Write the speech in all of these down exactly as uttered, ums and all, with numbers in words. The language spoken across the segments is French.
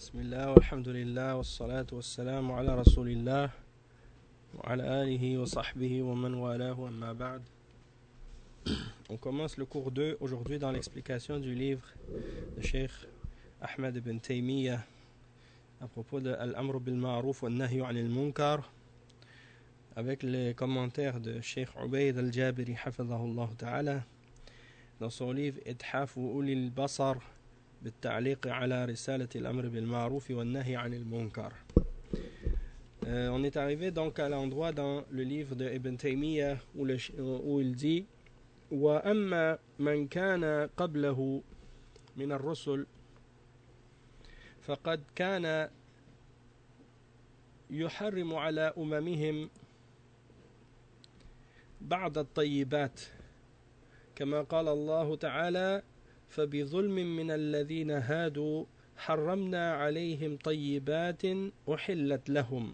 بسم الله والحمد لله والصلاة والسلام على رسول الله وعلى آله وصحبه ومن والاه أما بعد. On commence le cours deux aujourd'hui dans l'explication du livre de Cheikh Ahmed ibn Taymiyyah à propos de Al-Amr bil Ma'ruf wa Nahyu anil Munkar avec les commentaires de Cheikh Ubayd al-Jabiri hafidhahullah ta'ala dans son livre Ithaf Uli al-Basar بالتعليق على رسالة الأمر بالمعروف والنهي عن المنكر. Euh, on est arrivé donc à l'endroit dans le livre de Ibn Taymiyyah où, le, où il dit وَأَمَّا مَنْ كَانَ قَبْلَهُ مِنَ الرُّسُلِ فَقَدْ كَانَ يحرم على أممهم بعض الطيبات كما قال الله تعالى فبظلم من الذين هادوا حرمنا عليهم طيبات أحلت لهم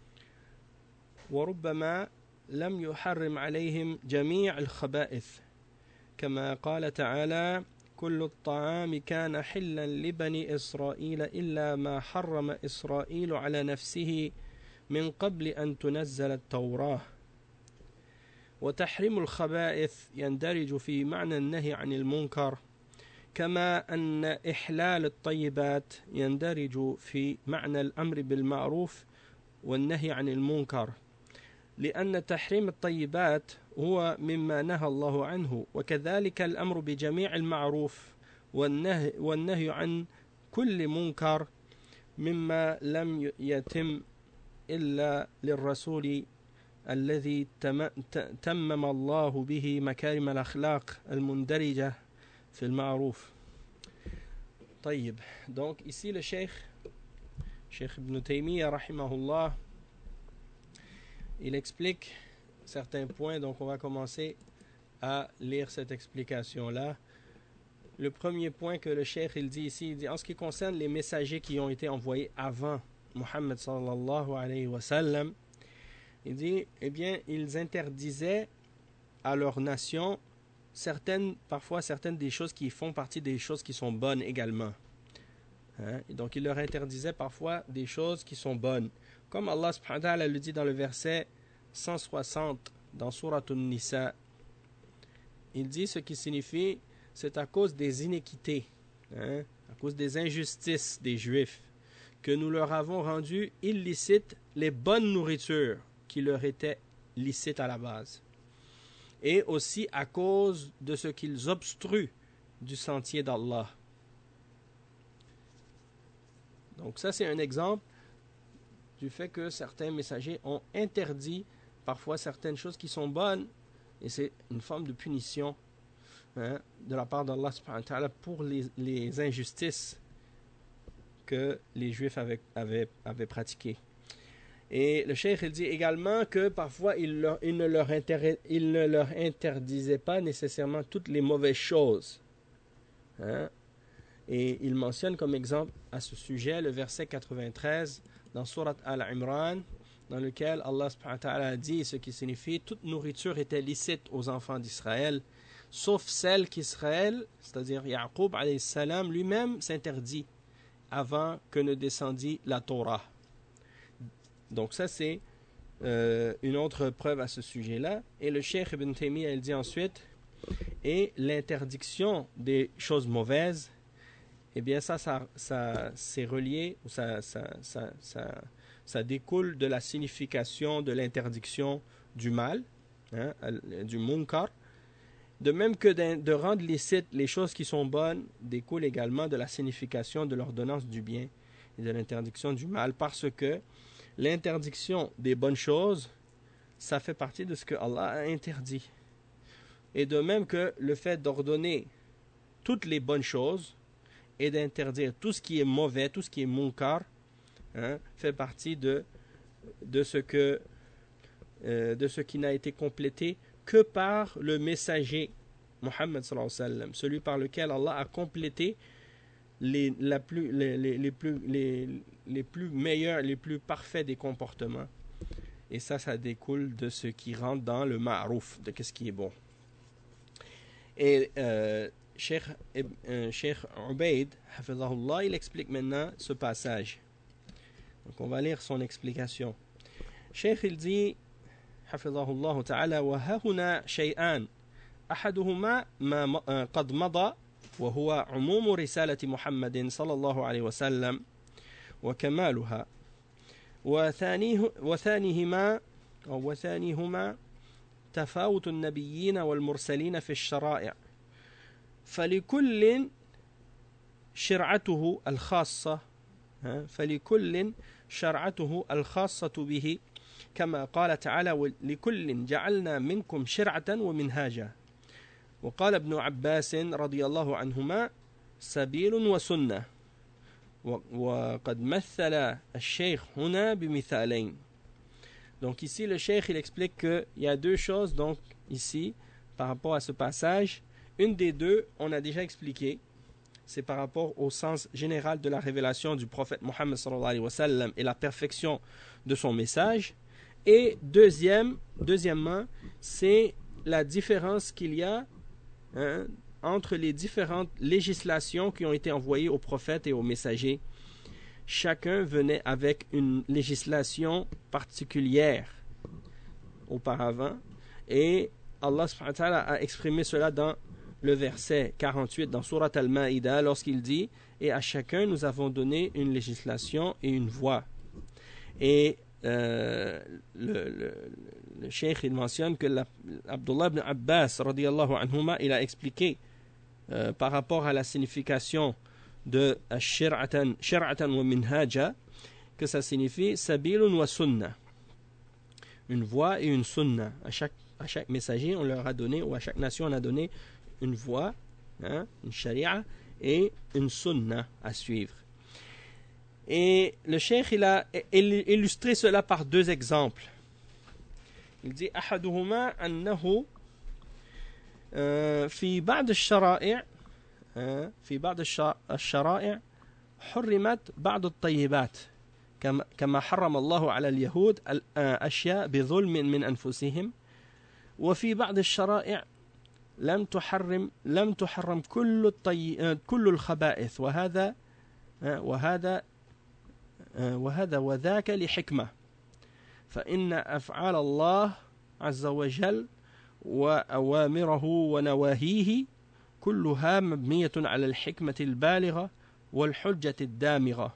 وربما لم يحرم عليهم جميع الخبائث كما قال تعالى كل الطعام كان حلا لبني إسرائيل إلا ما حرم إسرائيل على نفسه من قبل أن تنزل التوراة وتحريم الخبائث يندرج في معنى النهي عن المنكر كما أن إحلال الطيبات يندرج في معنى الأمر بالمعروف والنهي عن المنكر لأن تحريم الطيبات هو مما نهى الله عنه وكذلك الأمر بجميع المعروف والنهي, والنهي عن كل منكر مما لم يتم إلا للرسول الذي تمم الله به مكارم الأخلاق المندرجة في المعروف. طيب, donc ici le Cheikh Cheikh Ibn Taymiyyah rahimahullah il explique certains points, donc on va commencer à lire cette explication là. Le premier point que le Cheikh il dit ici, il dit en ce qui concerne les messagers qui ont été envoyés avant Muhammad sallallahu alayhi wa sallam, il dit eh bien ils interdisaient à leur nation certaines, parfois certaines des choses qui font partie des choses qui sont bonnes également. Hein? Et donc il leur interdisait parfois des choses qui sont bonnes. Comme Allah subhanahu wa ta'ala le dit dans le verset cent soixante dans Surat An-Nisa. Il dit ce qui signifie c'est à cause des iniquités, hein? À cause des injustices des Juifs que nous leur avons rendu illicites les bonnes nourritures qui leur étaient licites à la base. Et aussi à cause de ce qu'ils obstruent du sentier d'Allah. Donc ça c'est un exemple du fait que certains messagers ont interdit parfois certaines choses qui sont bonnes et c'est une forme de punition, hein, de la part d'Allah subhanahu wa ta'ala pour les, les injustices que les Juifs avaient, avaient, avaient pratiquées. Et le cheikh il dit également que parfois il, leur, il, ne leur inter, il ne leur interdisait pas nécessairement toutes les mauvaises choses. Hein? Et il mentionne comme exemple à ce sujet le verset quatre-vingt-treize dans Surat Al-Imran, dans lequel Allah subhanahu wa ta'ala a dit ce qui signifie toute nourriture était licite aux enfants d'Israël, sauf celle qu'Israël, c'est-à-dire Yaqub alayhi salam lui-même s'interdit avant que ne descendit la Torah. Donc ça c'est euh, une autre preuve à ce sujet-là. Et le Cheikh Ibn Taymiyyah il dit ensuite et l'interdiction des choses mauvaises, eh bien ça, ça, ça c'est relié, ou ça, ça, ça, ça, ça découle de la signification de l'interdiction du mal, hein, du munkar. De même que de, de rendre licite les choses qui sont bonnes découle également de la signification de l'ordonnance du bien et de l'interdiction du mal, parce que l'interdiction des bonnes choses, ça fait partie de ce que Allah a interdit. Et de même que le fait d'ordonner toutes les bonnes choses et d'interdire tout ce qui est mauvais, tout ce qui est munkar, hein, fait partie de, de, ce que, euh, de ce qui n'a été complété que par le messager Muhammad sallallahu alayhi wa sallam, celui par lequel Allah a complété Les, la plus, les, les, les, plus, les, les plus meilleurs, les plus parfaits des comportements. Et ça, ça découle de ce qui rentre dans le ma'rouf, de ce qui est bon. Et euh, Cheikh, euh, Cheikh Ubaid, hafizahullah, il explique maintenant ce passage. Donc on va lire son explication. Cheikh il dit, hafizahullah ta'ala, wa hahuna shay'an, ahaduhuma ma qad mada, wa huwa umumu risalati Muhammadin sallallahu alayhi wa sallam, wa kamaluha, wa thanihima, wa thanihuma تفاوت النبيين والمرسلين في الشرائع فلكل شرعته الخاصة فلكل شرعته الخاصة به كما قال تعالى ولكل جعلنا منكم شرعة ومنهاجا وقال ابن عباس رضي الله عنهما سبيل وسنة وقد مثل الشيخ هنا بمثالين. Donc ici, le cheikh, il explique qu'il y a deux choses, donc, ici, par rapport à ce passage. Une des deux, on a déjà expliqué, c'est par rapport au sens général de la révélation du prophète Mohammed sallallahu alayhi wa sallam et la perfection de son message. Et deuxième, deuxièmement, c'est la différence qu'il y a hein, entre les différentes législations qui ont été envoyées aux prophètes et aux messagers. Chacun venait avec une législation particulière auparavant et Allah subhanahu wa ta'ala a exprimé cela dans le verset quarante-huit dans Surat Al-Ma'ida lorsqu'il dit et à chacun nous avons donné une législation et une voie. Et euh, le, le, le cheikh il mentionne que la, Abdullah ibn Abbas radiyallahu anhuma il a expliqué euh, par rapport à la signification de shir'atan shir'atan wa minhaja que ça signifie sabilun wa sunna, une voie et une sunna. À chaque à chaque messager on leur a donné ou à chaque nation on a donné une voie, hein, une sharia et une sunna à suivre. Et le cheikh il a illustré cela par deux exemples. Il dit ahaduhuma annahu fi ba'd ash-shara'i' في بعض الشرائع حرمت بعض الطيبات كما حرم الله على اليهود أشياء بظلم من أنفسهم وفي بعض الشرائع لم تحرم لم تحرم كل الطي كل الخبائث وهذا وهذا وهذا وذاك لحكمة فإن أفعال الله عز وجل وأوامره ونواهيه كلها مبنية على الحكمة البالغة والحجة الدامغة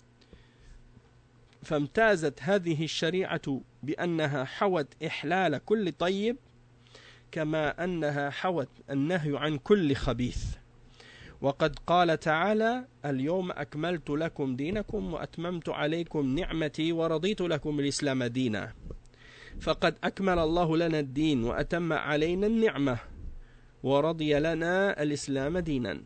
فامتازت هذه الشريعة بأنها حوت إحلال كل طيب كما أنها حوت النهي عن كل خبيث وقد قال تعالى اليوم أكملت لكم دينكم وأتممت عليكم نعمتي ورضيت لكم الإسلام دينا فقد أكمل الله لنا الدين وأتم علينا النعمة ورضي لنا الإسلام دينا.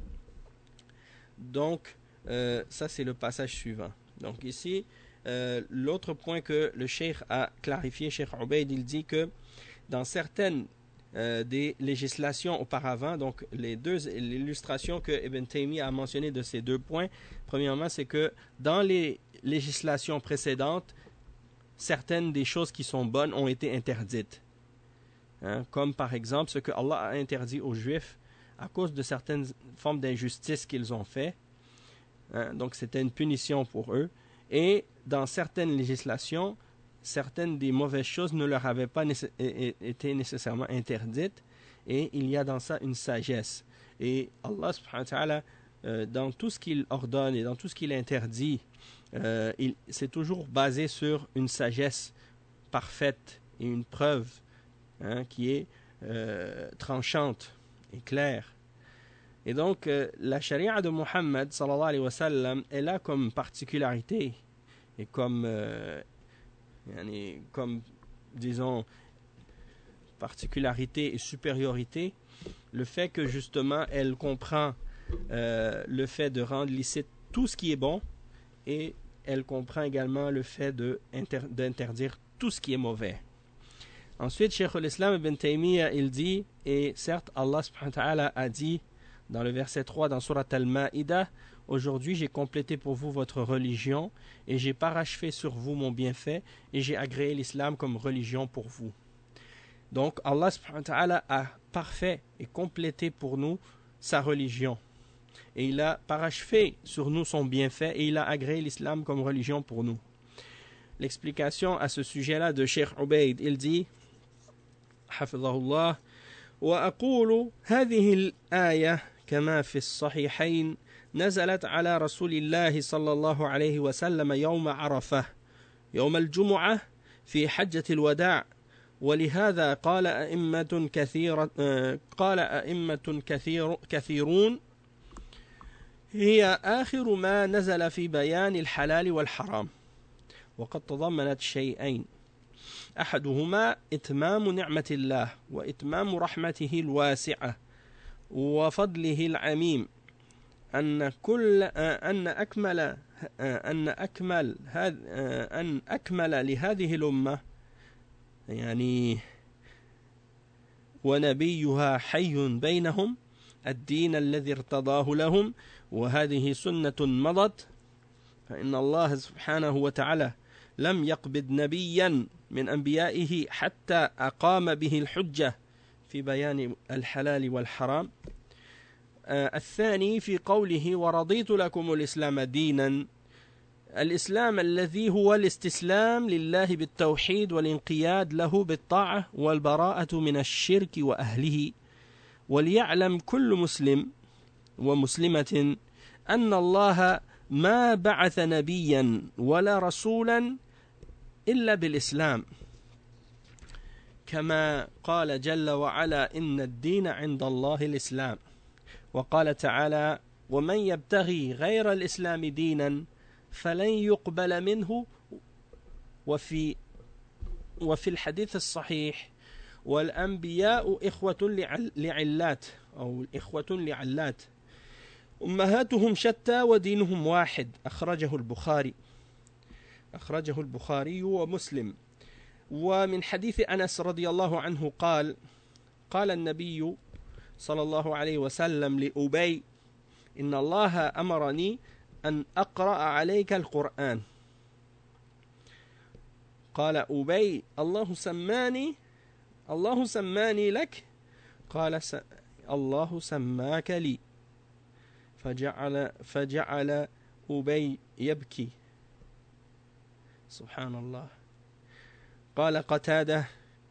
Donc euh, ça c'est le passage suivant. Donc ici euh, l'autre point que le cheikh a clarifié, Cheikh Ubaid, il dit que dans certaines euh, des législations auparavant, donc les deux l'illustration que Ibn Taymiyyah a mentionné de ces deux points, premièrement c'est que dans les législations précédentes certaines des choses qui sont bonnes ont été interdites. Hein, comme par exemple ce que Allah a interdit aux Juifs à cause de certaines formes d'injustice qu'ils ont fait. Hein, donc c'était une punition pour eux. Et dans certaines législations, certaines des mauvaises choses ne leur avaient pas nécess- été nécessairement interdites. Et il y a dans ça une sagesse. Et Allah subhanahu wa ta'ala, euh, dans tout ce qu'il ordonne et dans tout ce qu'il interdit, euh, il, c'est toujours basé sur une sagesse parfaite et une preuve Hein, qui est euh, tranchante et claire. Et donc, euh, la charia de Muhammad, sallallahu alayhi wa sallam, elle a comme particularité et comme, euh, yani, comme, disons, particularité et supériorité, le fait que, justement, elle comprend euh, le fait de rendre licite tout ce qui est bon et elle comprend également le fait de inter- d'interdire tout ce qui est mauvais. Ensuite, Cheikh al-Islam ibn Taymiyyah, il dit, et certes, Allah subhanahu wa ta'ala a dit dans le verset trois dans Surat Al-Ma'ida, aujourd'hui j'ai complété pour vous votre religion et j'ai parachevé sur vous mon bienfait et j'ai agréé l'islam comme religion pour vous. Donc, Allah subhanahu wa ta'ala a parfait et complété pour nous sa religion. Et il a parachevé sur nous son bienfait et il a agréé l'islam comme religion pour nous. L'explication à ce sujet-là de Cheikh Ubaid, il dit حفظه الله وأقول هذه الآية كما في الصحيحين نزلت على رسول الله صلى الله عليه وسلم يوم عرفة يوم الجمعة في حجة الوداع ولهذا قال أئمة كثيرة قال أئمة كثير كثيرون هي آخر ما نزل في بيان الحلال والحرام وقد تضمنت شيئين أحدهما إتمام نعمة الله وإتمام رحمته الواسعة وفضله العميم أن كل أن أكمل أن أكمل أن أكمل لهذه الأمة يعني ونبيها حي بينهم الدين الذي ارتضاه لهم وهذه سنة مضت فإن الله سبحانه وتعالى لم يقبض نبيا من أنبيائه حتى أقام به الحجة في بيان الحلال والحرام. آه الثاني في قوله ورضيت لكم الإسلام دينا الإسلام الذي هو الاستسلام لله بالتوحيد والانقياد له بالطاعة والبراءة من الشرك وأهله وليعلم كل مسلم ومسلمة أن الله ما بعث نبيا ولا رسولا إلا بالإسلام كما قال جل وعلا إن الدين عند الله الإسلام وقال تعالى ومن يبتغي غير الإسلام دينا فلن يقبل منه وفي وفي الحديث الصحيح والأنبياء إخوة لعلات أو إخوة لعلات أمهاتهم شتى ودينهم واحد أخرجه البخاري أخرجه البخاري ومسلم. ومن حديث أنس رضي الله عنه قال قال النبي صلى الله عليه وسلم لأبي إن الله أمرني أن أقرأ عليك القرآن قال أبي الله سماني الله سماني لك قال س... الله سماك لي فجعل فجعل أبي يبكي سبحان الله. قال قتادة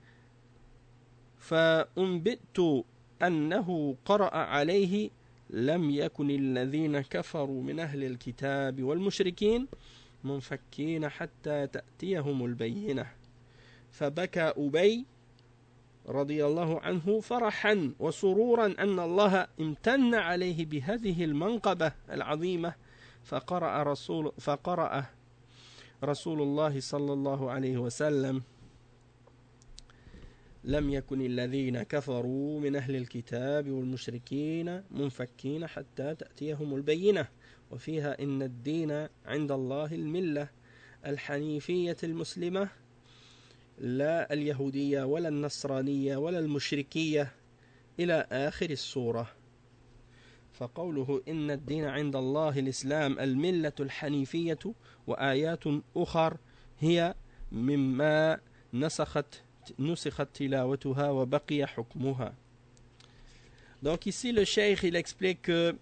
فأنبئت أنه قرأ عليه لم يكن الذين كفروا من أهل الكتاب والمشركين منفكين حتى تأتيهم البينة فبكى أبي رضي الله عنه فرحا وسرورا أن الله امتن عليه بهذه المنقبة العظيمة فقرأ رسول فقرأ رسول الله صلى الله عليه وسلم لم يكن الذين كفروا من أهل الكتاب والمشركين منفكين حتى تأتيهم البينة وفيها إن الدين عند الله الملة الحنيفية المسلمة لا اليهودية ولا النصرانية ولا المشركية إلى آخر السورة. فقوله إن الدين عند الله الإسلام الملة الحنيفية وآيات أخر هي مما نسخت نسخت تلاوتها وبقي حكمها. Donc ici le cheikh il explique que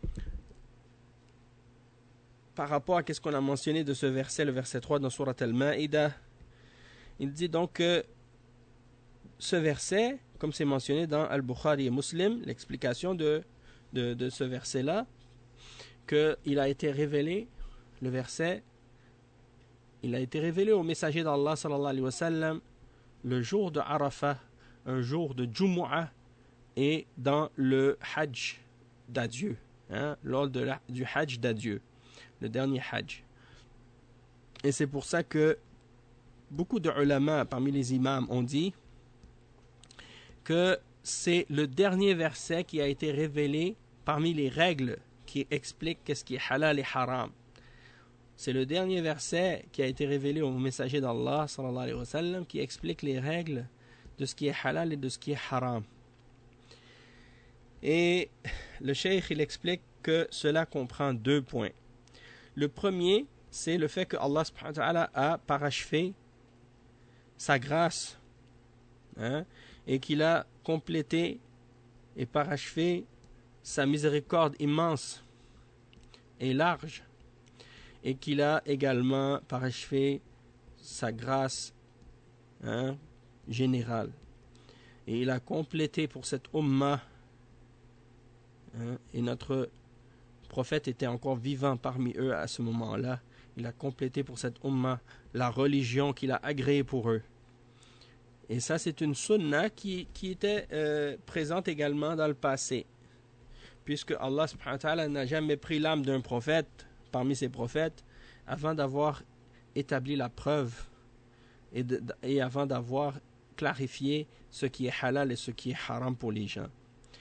par rapport à ce qu'on a mentionné de ce verset, le verset trois dans Surat Al-Ma'idah, il dit donc que ce verset, comme c'est mentionné dans Al-Bukhari et Muslim, l'explication de, de, de ce verset-là, qu'il a été révélé, le verset, il a été révélé au messager d'Allah sallallahu alayhi wa sallam le jour de Arafah, un jour de Jumu'ah et dans le Hajj d'adieu, hein, lors de la, du Hajj d'adieu, le dernier Hajj. Et c'est pour ça que beaucoup de ulama parmi les imams ont dit que c'est le dernier verset qui a été révélé parmi les règles qui expliquent qu'est-ce qui est halal et haram. C'est le dernier verset qui a été révélé au messager d'Allah sallallahu alayhi wa sallam qui explique les règles de ce qui est halal et de ce qui est haram. Et le cheikh il explique que cela comprend deux points. Le premier, c'est le fait que Allah subhanahu wa ta'ala a parachevé sa grâce, hein, et qu'il a complété et parachevé sa miséricorde immense et large, et qu'il a également parachevé sa grâce hein, générale. Et il a complété pour cette Ummah, hein, et notre prophète était encore vivant parmi eux à ce moment-là, il a complété pour cette Ummah la religion qu'il a agréée pour eux. Et ça, c'est une sunna qui, qui était euh, présente également dans le passé, puisque Allah subhanahu wa ta'ala n'a jamais pris l'âme d'un prophète parmi ses prophètes avant d'avoir établi la preuve et, de, et avant d'avoir clarifié ce qui est halal et ce qui est haram pour les gens.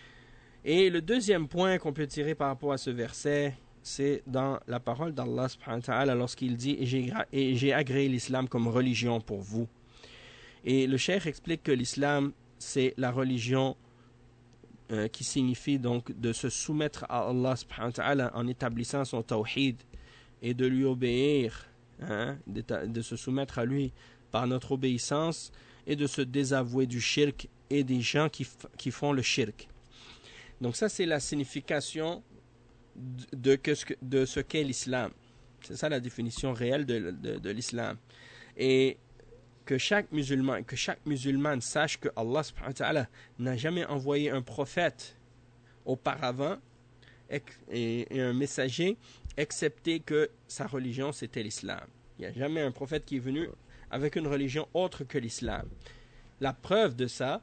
Et le deuxième point qu'on peut tirer par rapport à ce verset, c'est dans la parole d'Allah subhanahu wa ta'ala lorsqu'il dit « Et j'ai agréé l'islam comme religion pour vous ». Et le cheikh explique que l'islam, c'est la religion euh, qui signifie donc de se soumettre à Allah subhanahu wa ta'ala en établissant son tawhid et de lui obéir, hein, de, de se soumettre à lui par notre obéissance et de se désavouer du shirk et des gens qui, qui font le shirk. Donc ça, c'est la signification de, de, de ce qu'est l'islam. C'est ça la définition réelle de, de, de l'islam. Et que chaque musulman, que chaque musulmane sache que Allah subhanahu wa ta'ala n'a jamais envoyé un prophète auparavant et, et, et un messager, excepté que sa religion c'était l'islam. Il n'y a jamais un prophète qui est venu avec une religion autre que l'islam. La preuve de ça,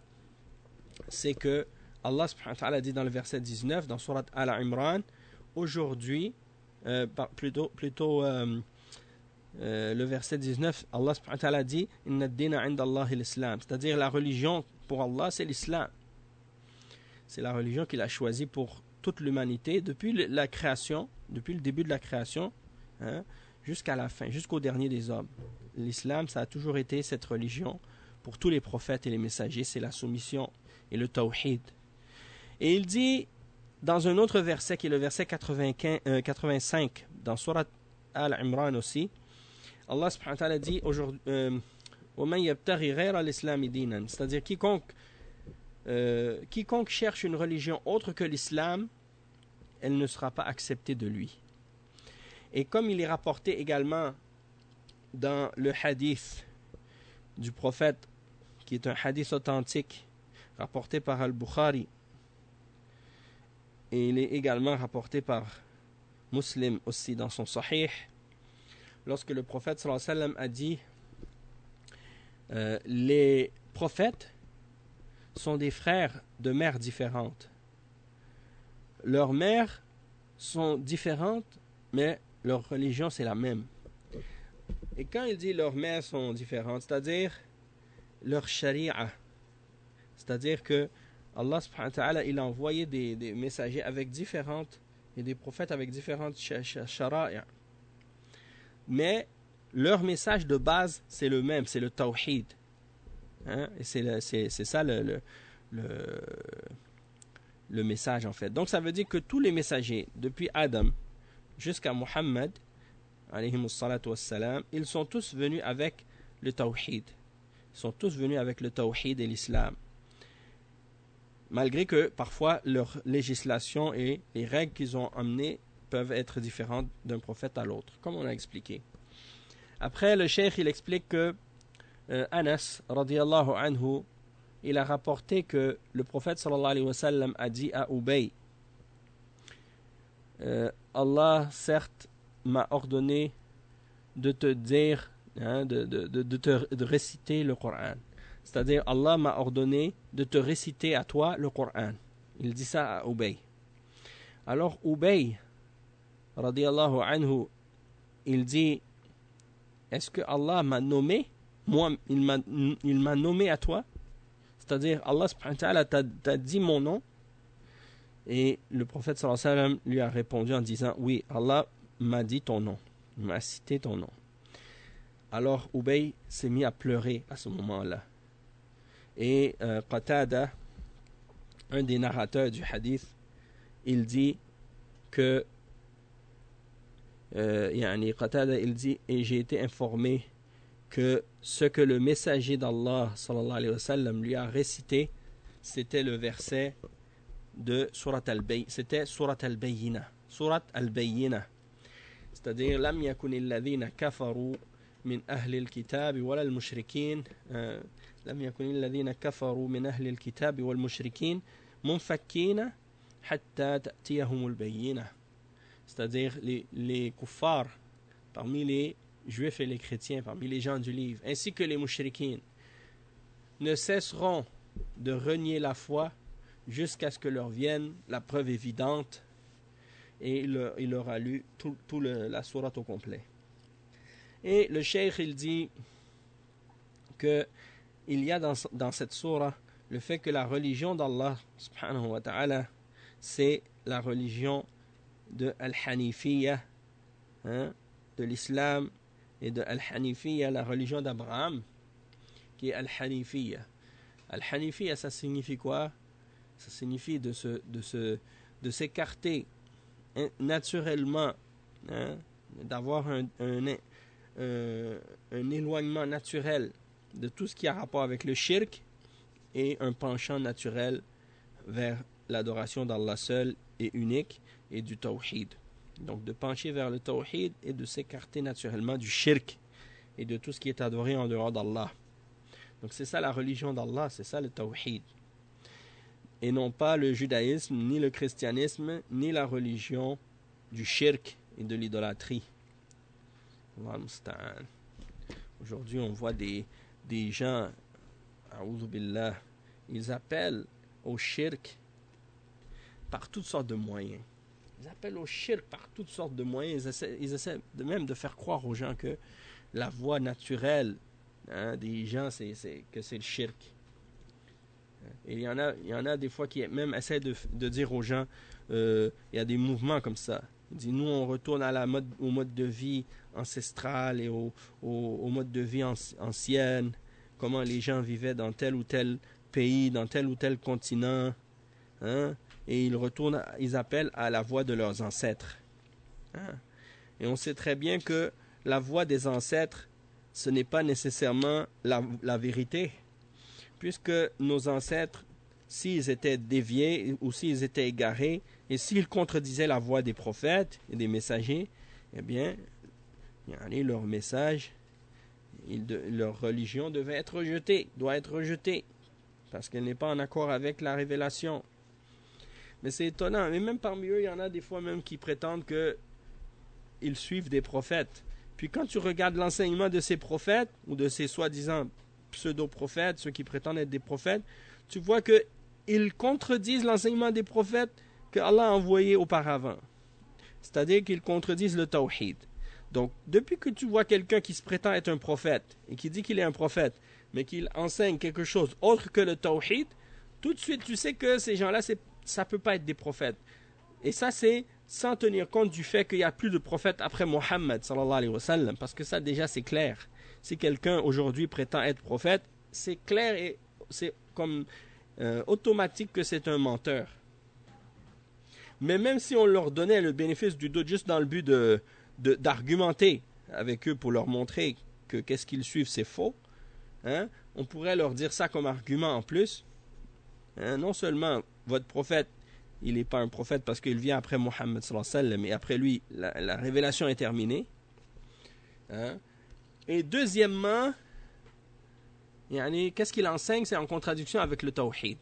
c'est que Allah subhanahu wa ta'ala dit dans le verset dix-neuf, dans Surat Al-Imran, aujourd'hui, euh, plutôt, plutôt euh, euh, le verset dix-neuf, Allah subhanahu wa ta'ala dit « Inna ad-dina 'inda Allahi l'islam », c'est-à-dire la religion pour Allah, c'est l'islam. C'est la religion qu'il a choisie pour toute l'humanité depuis la création, depuis le début de la création, hein, jusqu'à la fin, jusqu'au dernier des hommes. L'islam, ça a toujours été cette religion pour tous les prophètes et les messagers, c'est la soumission et le tawhid. Et il dit dans un autre verset qui est le verset quatre-vingt-quinze, euh, quatre-vingt-cinq dans Surat Al-Imran aussi, Allah subhanahu wa ta'ala dit aujourd'hui euh, c'est-à-dire quiconque euh, quiconque cherche une religion autre que l'islam, elle ne sera pas acceptée de lui. Et comme il est rapporté également dans le hadith du prophète, qui est un hadith authentique rapporté par Al-Bukhari, et il est également rapporté par Muslim aussi dans son Sahih, lorsque le prophète sallallahu alayhi wa sallam a dit euh, les prophètes sont des frères de mères différentes. Leurs mères sont différentes, mais leur religion c'est la même. Et quand il dit leurs mères sont différentes, c'est-à-dire leur sharia, c'est-à-dire que Allah subhanahu wa ta'ala, il a envoyé des, des messagers avec différentes, et des prophètes avec différentes shara'a. Mais leur message de base, c'est le même, c'est le tawhid. Hein? Et c'est, le, c'est, c'est ça le, le, le, le message en fait. Donc ça veut dire que tous les messagers, depuis Adam jusqu'à Muhammad, alayhimus salatu wassalam, ils sont tous venus avec le tawhid. Ils sont tous venus avec le tawhid et l'islam. Malgré que parfois leur législation et les règles qu'ils ont amenées peuvent être différentes d'un prophète à l'autre, comme on a expliqué. Après, le cheikh il explique que euh, Anas radiyallahu anhu, il a rapporté que le prophète sallallahu alayhi wa sallam a dit à Ubay, euh, Allah certes m'a ordonné de te dire, hein, de, de, de, de, te, de réciter le Coran. C'est-à-dire, Allah m'a ordonné de te réciter à toi le Coran. Il dit ça à Ubay. Alors Ubay, radiyallahu anhu, il dit, est-ce que Allah m'a nommé? Moi, il m'a, il m'a nommé à toi? C'est-à-dire, Allah subhanahu wa ta'ala t'a, t'a dit mon nom? Et le prophète sallallahu alayhi wa sallam lui a répondu en disant, oui, Allah m'a dit ton nom. Il m'a cité ton nom. Alors Ubay s'est mis à pleurer à ce moment-là. Et euh, Qatada, un des narrateurs du hadith, il dit que euh, yani Qatada, il dit, et j'ai été informé que ce que le messager d'Allah sallallahu alayhi wa sallam lui a récité, c'était le verset de Surat al-Bay. C'était Surat al-Bayyina. Surat al-Bayyina. C'est-à-dire, Lam yakuni alladhina kafaru min ahli al-kitab wala al-mushrikin. Lam yakuni alladhina kafaru min ahli al-kitab wal mushrikin munfakkina hatta ta'tiyahum al-bayyina. C'est-à-dire, les, les kuffars, parmi les juifs et les chrétiens, parmi les gens du livre, ainsi que les mushrikines, ne cesseront de renier la foi jusqu'à ce que leur vienne la preuve évidente, et il leur, il leur a lu tout, tout le, la sourate au complet. Et le cheikh, il dit que il y a dans, dans cette sourate le fait que la religion d'Allah subhanahu wa ta'ala, c'est la religion de Al-Hanifiyya, hein, de l'islam, et de Al-Hanifiyya, la religion d'Abraham, qui est Al-Hanifiyya. Al-Hanifiyya, ça signifie quoi? Ça signifie de, se, de, se, de s'écarter hein, naturellement, hein, d'avoir un, un, un, un éloignement naturel de tout ce qui a rapport avec le shirk et un penchant naturel vers l'adoration d'Allah seul et unique et du tawhid. Donc de pencher vers le tawhid et de s'écarter naturellement du shirk et de tout ce qui est adoré en dehors d'Allah. Donc c'est ça la religion d'Allah, c'est ça le tawhid. Et non pas le judaïsme, ni le christianisme, ni la religion du shirk et de l'idolâtrie. Aujourd'hui on voit des, des gens, a'oudhu billah, ils appellent au shirk par toutes sortes de moyens. Ils appellent au shirk par toutes sortes de moyens. Ils essaient, ils essaient de même de faire croire aux gens que la voie naturelle hein, des gens, c'est, c'est, que c'est le shirk. Et il y en a, il y en a des fois qui même essaient de, de dire aux gens, euh, il y a des mouvements comme ça. Ils disent, nous on retourne à la mode, au mode de vie ancestral et au, au, au mode de vie ancienne, comment les gens vivaient dans tel ou tel pays, dans tel ou tel continent, hein, et ils retournent, ils appellent à la voie de leurs ancêtres. Hein. Et on sait très bien que la voie des ancêtres, ce n'est pas nécessairement la, la vérité, puisque nos ancêtres, s'ils étaient déviés ou s'ils étaient égarés, et s'ils contredisaient la voie des prophètes et des messagers, eh bien, leur message, il de, leur religion devait être rejetée, doit être rejetée, parce qu'elle n'est pas en accord avec la révélation. Mais c'est étonnant, mais même parmi eux, il y en a des fois même qui prétendent qu'ils suivent des prophètes. Puis quand tu regardes l'enseignement de ces prophètes, ou de ces soi-disant pseudo-prophètes, ceux qui prétendent être des prophètes, tu vois qu'ils contredisent l'enseignement des prophètes que Allah a envoyés auparavant. C'est-à-dire qu'ils contredisent le tawhid. Donc, depuis que tu vois quelqu'un qui se prétend être un prophète, et qui dit qu'il est un prophète, mais qu'il enseigne quelque chose autre que le tawhid, tout de suite tu sais que ces gens-là, c'est ça ne peut pas être des prophètes. Et ça, c'est sans tenir compte du fait qu'il n'y a plus de prophètes après Mohammed, sallallahu alayhi wa sallam, parce que ça, déjà, c'est clair. Si quelqu'un, aujourd'hui, prétend être prophète, c'est clair et c'est comme euh, automatique que c'est un menteur. Mais même si on leur donnait le bénéfice du doute juste dans le but de, de, d'argumenter avec eux pour leur montrer que qu'est-ce qu'ils suivent, c'est faux, hein, on pourrait leur dire ça comme argument en plus. Hein, non seulement votre prophète, il n'est pas un prophète parce qu'il vient après Mohammed sallallahu alayhi wa sallam, mais après lui, la, la révélation est terminée. Hein? Et deuxièmement, yani, qu'est-ce qu'il enseigne? C'est en contradiction avec le tawhid.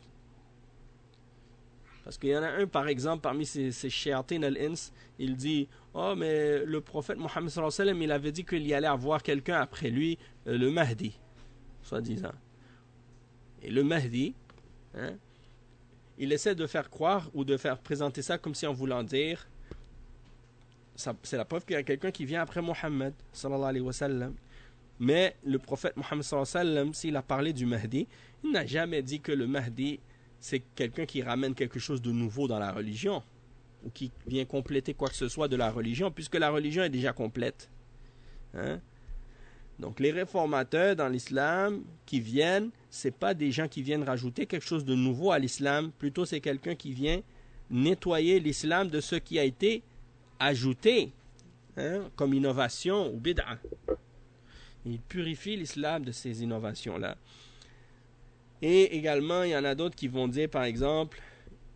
Parce qu'il y en a un, par exemple, parmi ces, ces shayatin al-ins, il dit, oh, mais le prophète Mohammed sallallahu alayhi wa sallam, il avait dit qu'il y allait avoir quelqu'un après lui, euh, le Mahdi, soi-disant. Et le Mahdi, hein, il essaie de faire croire ou de faire présenter ça comme si en voulant dire ça, c'est la preuve qu'il y a quelqu'un qui vient après Mohammed sallallahu alayhi wa sallam. Mais le prophète Mohammed sallallahu alayhi wa sallam, s'il a parlé du Mahdi, il n'a jamais dit que le Mahdi c'est quelqu'un qui ramène quelque chose de nouveau dans la religion ou qui vient compléter quoi que ce soit de la religion, puisque la religion est déjà complète. Hein? Donc les réformateurs dans l'islam qui viennent, c'est pas des gens qui viennent rajouter quelque chose de nouveau à l'islam, plutôt c'est quelqu'un qui vient nettoyer l'islam de ce qui a été ajouté, hein, comme innovation ou bid'a. Il purifie l'islam de ces innovations-là. Et également, il y en a d'autres qui vont dire, par exemple,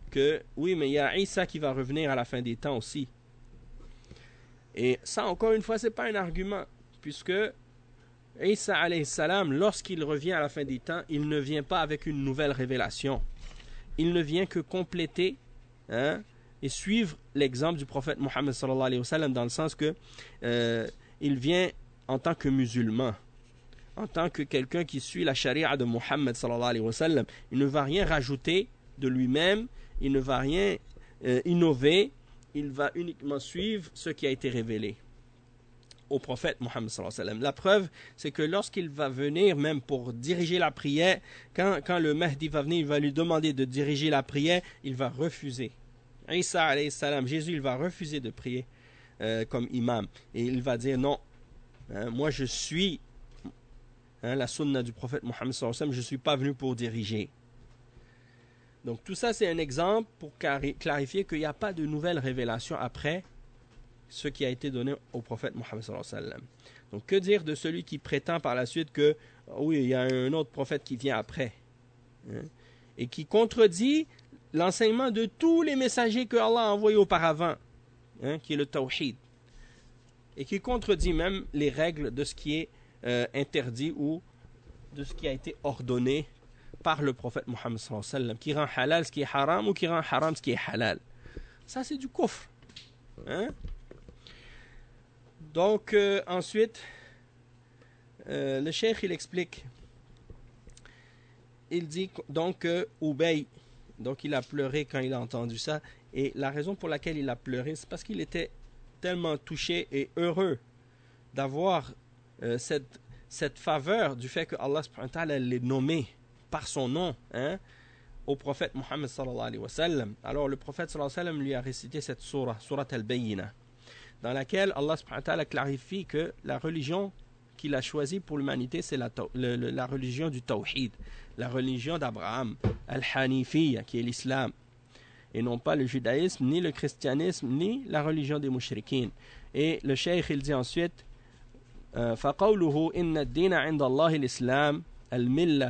que oui, mais il y a Isa qui va revenir à la fin des temps aussi. Et ça, encore une fois, ce n'est pas un argument, puisque Isa alayhi salam, lorsqu'il revient à la fin des temps, il ne vient pas avec une nouvelle révélation. Il ne vient que compléter hein, et suivre l'exemple du prophète Mohammed sallallahu alayhi wa sallam, dans le sens que euh, il vient en tant que musulman, en tant que quelqu'un qui suit la charia de Mohammed sallallahu alayhi wa sallam. Il ne va rien rajouter de lui-même, il ne va rien euh, innover, il va uniquement suivre ce qui a été révélé au prophète Mohammed sallallahu alayhi wa sallam. La preuve, c'est que lorsqu'il va venir, même pour diriger la prière, quand, quand le Mahdi va venir, il va lui demander de diriger la prière, il va refuser. Isa alayhi salam, Jésus, il va refuser de prier euh, comme imam. Et il va dire non, hein, moi je suis hein, la sunna du prophète Mohammed sallallahu alayhi wa sallam, je ne suis pas venu pour diriger. Donc tout ça, c'est un exemple pour clarifier qu'il n'y a pas de nouvelle révélation après ce qui a été donné au prophète Mohammed sallallahu alayhi wa sallam. Donc que dire de celui qui prétend par la suite que oui, il y a un autre prophète qui vient après hein, et qui contredit l'enseignement de tous les messagers que Allah a envoyés auparavant, hein, qui est le tawhid, et qui contredit même les règles de ce qui est euh, interdit ou de ce qui a été ordonné par le prophète Mohammed sallallahu alayhi wa sallam, qui rend halal ce qui est haram ou qui rend haram ce qui est halal. Ça, c'est du kufr. Hein? Donc, euh, ensuite, euh, le cheikh, il explique, il dit donc que Ubay, donc il a pleuré quand il a entendu ça, et la raison pour laquelle il a pleuré, c'est parce qu'il était tellement touché et heureux d'avoir euh, cette, cette faveur du fait que Allah subhanahu wa ta'ala l'ait nommé par son nom, hein, au prophète Mohammed sallallahu alayhi wa sallam. Alors le prophète sallallahu alayhi wa sallam lui a récité cette surah, surah al-Bayyinah, dans laquelle Allah subhanahu wa ta'ala clarifie que la religion qu'il a choisie pour l'humanité, c'est la, le, le, la religion du tawhid, la religion d'Abraham, al-Hanifiyya, qui est l'islam, et non pas le judaïsme, ni le christianisme, ni la religion des mouchriquines. Et le cheikh, il dit ensuite, فَقَوْلُهُ إِنَّ الدِّينَ عِنْدَ اللَّهِ الْإِسْلَامِ الْمِلَّةِ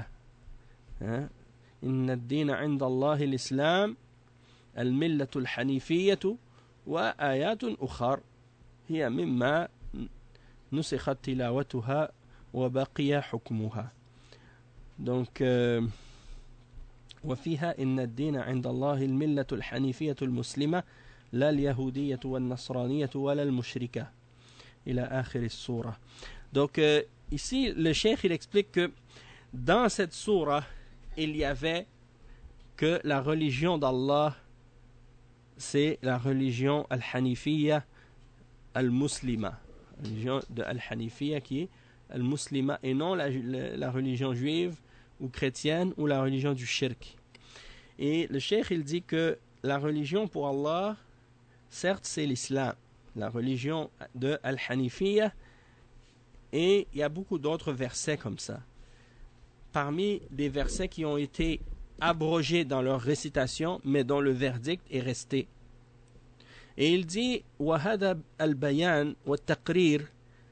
إن الدين عند الله الإسلام الملة الحنيفية وآيات أخر هي مما نسخت تلاوتها وبقي حكمها. Donc euh, وفيها إن الدين عند الله الملة الحنيفية المسلمة لا اليهودية والنصرانية ولا المشركة إلى آخر السورة. Donc euh, ici le cheikh il explique que dans cette sourate il y avait que la religion d'Allah, c'est la religion al-Hanifiyya al-Muslima. La religion de al-Hanifiyya qui est al-Muslima et non la, la, la religion juive ou chrétienne ou la religion du shirk. Et le cheikh il dit que la religion pour Allah, certes c'est l'islam, la religion de al-Hanifiyya, et il y a beaucoup d'autres versets comme ça. Parmi des versets qui ont été abrogés dans leur récitation, mais dont le verdict est resté. Et il dit وهذا البيان والتقرير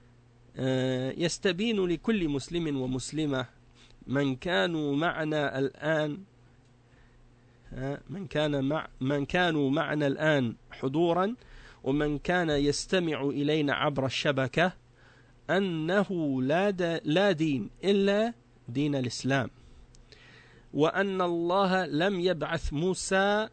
يستبين لكل مسلم ومسلمة من كانوا معنا الآن من كان مع من كانوا معنا الآن حضورا ومن كان يستمع إلينا عبر الشبكة أنه لا لا دين إلا دين الإسلام وأن الله لم يبعث موسى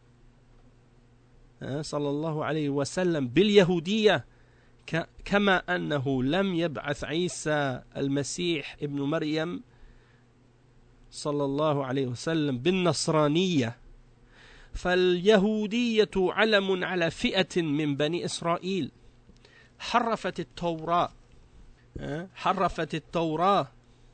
صلى الله عليه وسلم باليهودية كما أنه لم يبعث عيسى المسيح ابن مريم صلى الله عليه وسلم بالنصرانية فاليهودية علم على فئة من بني إسرائيل حرفت التوراة حرفت التوراة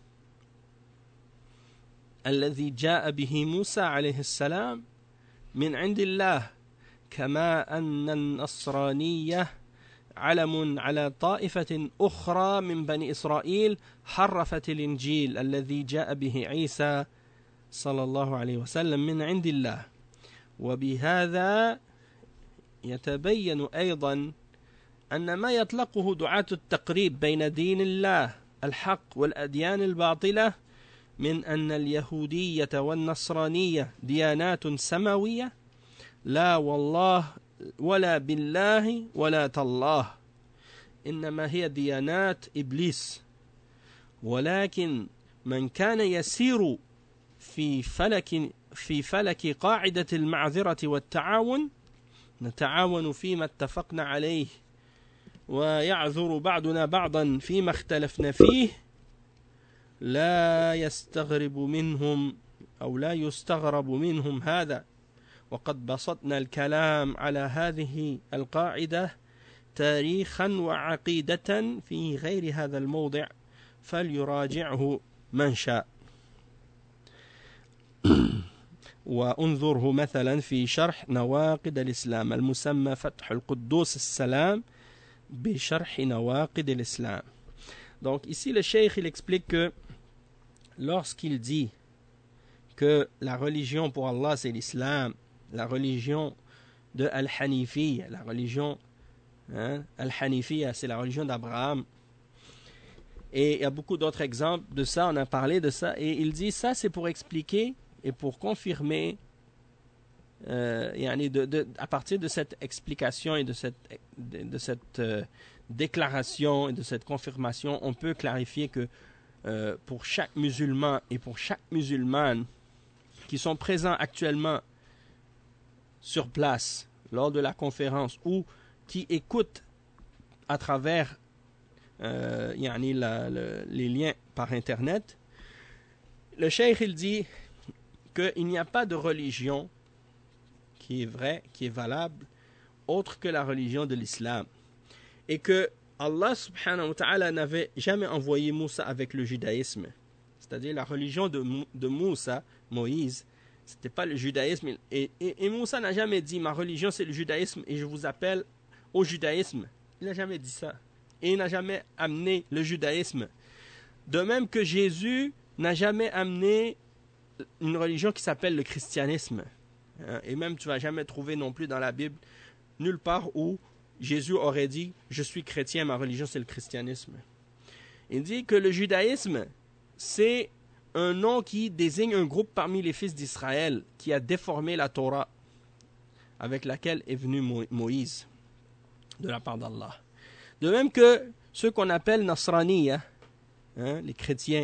الذي جاء به موسى عليه السلام من عند الله كما أن النصرانية علم على طائفة أخرى من بني إسرائيل حرفت الإنجيل الذي جاء به عيسى صلى الله عليه وسلم من عند الله وبهذا يتبين أيضا أن ما يطلقه دعاة التقريب بين دين الله الحق والأديان الباطلة من أن اليهودية والنصرانية ديانات سماوية لا والله ولا بالله ولا تالله إنما هي ديانات إبليس ولكن من كان يسير في فلك في فلك قاعدة المعذرة والتعاون نتعاون فيما اتفقنا عليه ويعذر بعضنا بعضا فيما اختلفنا فيه لا يستغرب منهم أو لا يستغرب منهم هذا وقد بسطنا الكلام على هذه القاعدة تاريخا وعقيدة في غير هذا الموضع فليراجعه من شاء وانظره مثلا في شرح نواقض الإسلام المسمى فتح القدوس السلام بشرح نواقض الإسلام. Donc ici le cheikh il explique que lorsqu'il dit que la religion pour Allah c'est l'islam, la religion de Al-Hanifiyya, la religion hein, Al-Hanifiyya c'est la religion d'Abraham, et il y a beaucoup d'autres exemples de ça, on a parlé de ça, et il dit ça c'est pour expliquer et pour confirmer euh, de, de, à partir de cette explication et de cette, de, de cette euh, déclaration et de cette confirmation, on peut clarifier que euh, pour chaque musulman et pour chaque musulmane qui sont présents actuellement sur place lors de la conférence ou qui écoutent à travers euh, yani la, le, les liens par internet, le cheikh il dit qu'il n'y a pas de religion qui est vraie, qui est valable, autre que la religion de l'islam. Et que Allah subhanahu wa ta'ala n'avait jamais envoyé Moussa avec le judaïsme. C'est-à-dire la religion de, de Moussa, Moïse, c'était pas le judaïsme. Et, et, et Moussa n'a jamais dit ma religion c'est le judaïsme et je vous appelle au judaïsme. Il n'a jamais dit ça. Et il n'a jamais amené le judaïsme. De même que Jésus n'a jamais amené une religion qui s'appelle le christianisme. Et même tu ne vas jamais trouver non plus dans la Bible nulle part où Jésus aurait dit je suis chrétien, ma religion c'est le christianisme. Il dit que le judaïsme c'est un nom qui désigne un groupe parmi les fils d'Israël qui a déformé la Torah avec laquelle est venu Mo- Moïse de la part d'Allah. De même que ceux qu'on appelle Nasraniya, hein, les chrétiens,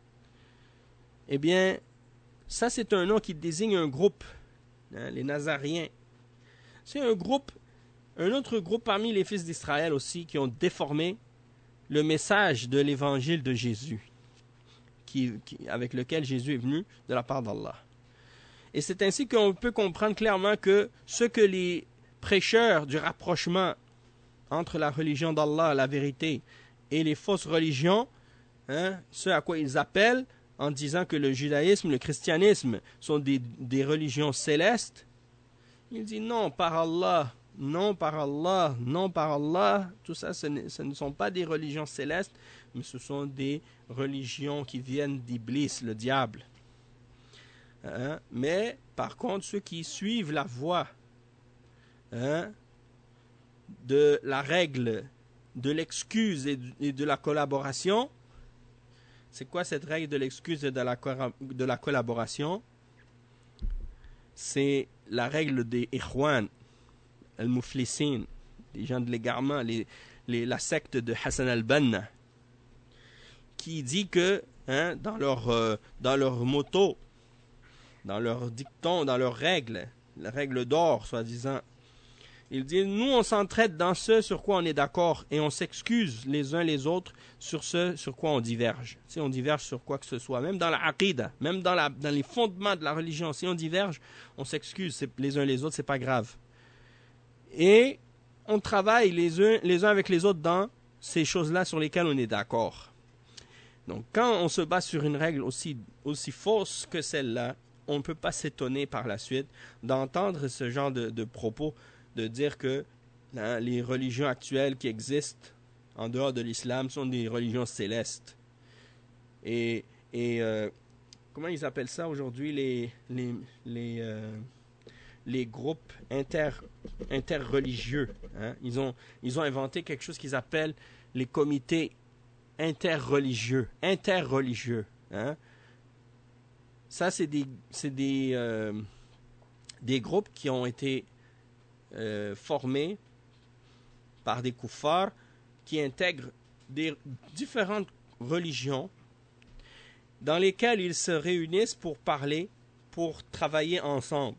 eh bien ça c'est un nom qui désigne un groupe, hein, les Nazariens. C'est un groupe, un autre groupe parmi les fils d'Israël aussi qui ont déformé le message de l'évangile de Jésus, qui, qui, avec lequel Jésus est venu de la part d'Allah. Et c'est ainsi qu'on peut comprendre clairement que ce que les prêcheurs du rapprochement entre la religion d'Allah, la vérité, et les fausses religions, hein, ce à quoi ils appellent, en disant que le judaïsme, le christianisme sont des, des religions célestes, il dit non, par Allah, non, par Allah, non, par Allah, tout ça, ce ne, ce ne sont pas des religions célestes, mais ce sont des religions qui viennent d'Iblis, le diable. Hein? Mais, par contre, ceux qui suivent la voie hein, de la règle, de l'excuse et et de la collaboration, c'est quoi cette règle de l'excuse et de la, de la collaboration? C'est la règle des Ikhwan, al-Muflisin, les gens de l'égarement, les, les, la secte de Hassan al-Banna, qui dit que hein, dans leur euh, dans leur motto, dans leur dicton, dans leurs règles, la règle d'or, soi-disant, il dit, nous on s'entraide dans ce sur quoi on est d'accord et on s'excuse les uns les autres sur ce sur quoi on diverge. Si on diverge sur quoi que ce soit, même dans la aqida, même dans, la, dans les fondements de la religion, si on diverge, on s'excuse les uns les autres, c'est pas grave. Et on travaille les uns, les uns avec les autres dans ces choses-là sur lesquelles on est d'accord. Donc quand on se base sur une règle aussi, aussi fausse que celle-là, on ne peut pas s'étonner par la suite d'entendre ce genre de, de propos, de dire que hein, les religions actuelles qui existent en dehors de l'islam sont des religions célestes. Et, et euh, comment ils appellent ça aujourd'hui, les, les, les, euh, les groupes inter, interreligieux. Hein? Ils ont, ils ont inventé quelque chose qu'ils appellent les comités interreligieux. Interreligieux. Hein? Ça, c'est des, c'est des, euh, des groupes qui ont été euh, formés par des kuffars qui intègrent des différentes religions dans lesquelles ils se réunissent pour parler, pour travailler ensemble.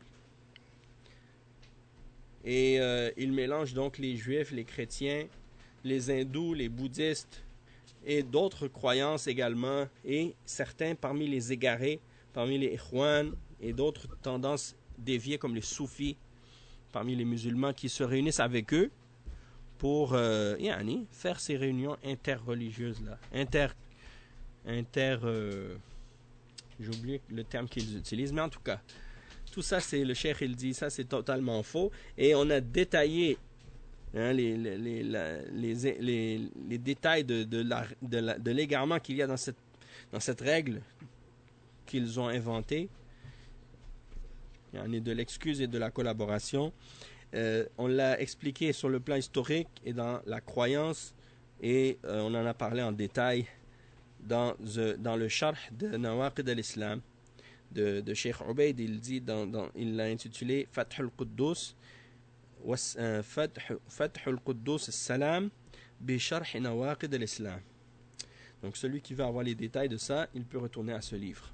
Et euh, ils mélangent donc les juifs, les chrétiens, les hindous, les bouddhistes et d'autres croyances également, et certains parmi les égarés, parmi les ikhwan et d'autres tendances déviées comme les soufis, parmi les musulmans qui se réunissent avec eux pour euh, yani, faire ces réunions interreligieuses-là. Inter... inter euh, j'ai oublié le terme qu'ils utilisent, mais en tout cas, tout ça, c'est le cheikh, il dit, ça c'est totalement faux. Et on a détaillé hein, les, les, les, les, les, les détails de, de, la, de, la, de l'égarement qu'il y a dans cette, dans cette règle qu'ils ont inventée. Il y en a de l'excuse et de la collaboration. Euh, on l'a expliqué sur le plan historique et dans la croyance, et euh, on en a parlé en détail dans, euh, dans le charh de Nawaqid al-Islam de, de Cheikh Ubaid. Il dit dans, dans, il l'a intitulé Fath al-Quddus euh, Fath, Fath al-Quddus al-Salam bi Sharh Nawaqid al-Islam. Donc celui qui veut avoir les détails de ça, il peut retourner à ce livre.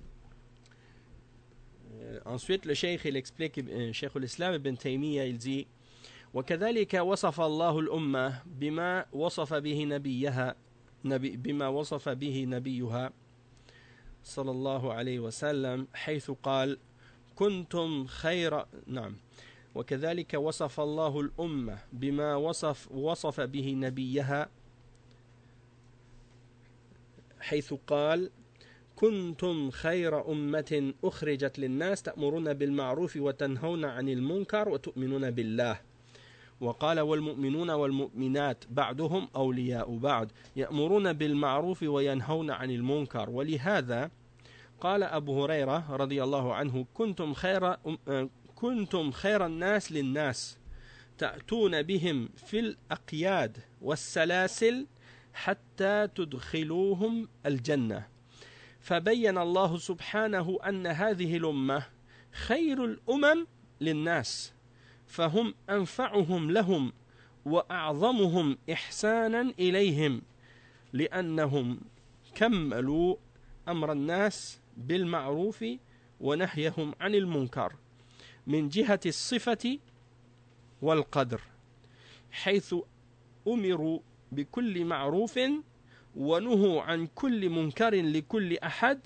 Euh, ensuite, le Cheikh il explique, euh, Cheikh al-Islam ibn Taymiyyah, il dit وكذلك وصف الله الأمة بما وصف به نبيها نبي بما وصف به نبيها صلى الله عليه وسلم حيث قال كنتم خير نعم وكذلك وصف الله الأمة بما وصف وصف به نبيها حيث قال كنتم خير أمة أخرجت للناس تأمرون بالمعروف وتنهون عن المنكر وتؤمنون بالله وقال والمؤمنون والمؤمنات بعضهم أولياء بعض يأمرون بالمعروف وينهون عن المنكر ولهذا قال أبو هريرة رضي الله عنه كنتم خير كنتم خير الناس للناس تأتون بهم في الأقياد والسلاسل حتى تدخلوهم الجنة فبين الله سبحانه أن هذه الأمة خير الأمم للناس فهم أنفعهم لهم وأعظمهم إحسانا إليهم لأنهم كملوا أمر الناس بالمعروف ونهيهم عن المنكر من جهة الصفة والقدر حيث أمروا بكل معروف ونهوا عن كل منكر لكل أحد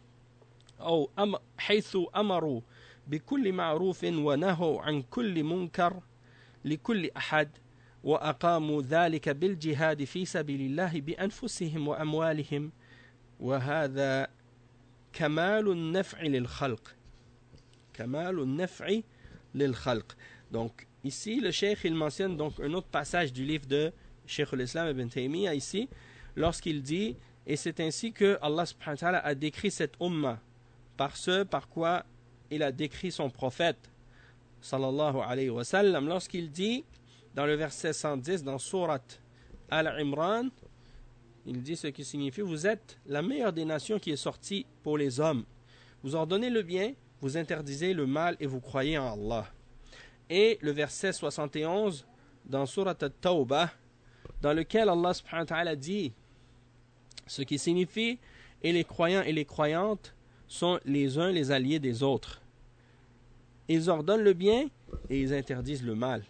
أو أم حيث أمروا بكل معروف ونهوا عن كل منكر لكل أحد وأقاموا ذلك بالجهاد في سبيل الله بأنفسهم وأموالهم وهذا كمال النفع للخلق كمال النفع للخلق. Donc ici le cheikh il mentionne donc un autre passage du livre de Cheikh al-Islam ibn Taymiyyah ici lorsqu'il dit et c'est ainsi que Allah subhanahu wa ta'ala a décrit cette umma par ce par quoi il a décrit son prophète sallallahu alayhi wa sallam lorsqu'il dit dans le verset cent dix dans sourate Al-Imran, il dit ce qui signifie vous êtes la meilleure des nations qui est sortie pour les hommes, vous ordonnez le bien, vous interdisez le mal et vous croyez en Allah. Et le verset soixante et onze dans sourate At-Tawbah dans lequel Allah subhanahu wa ta'ala dit ce qui signifie et les croyants et les croyantes sont les uns les alliés des autres. Ils ordonnent le bien et ils interdisent le mal.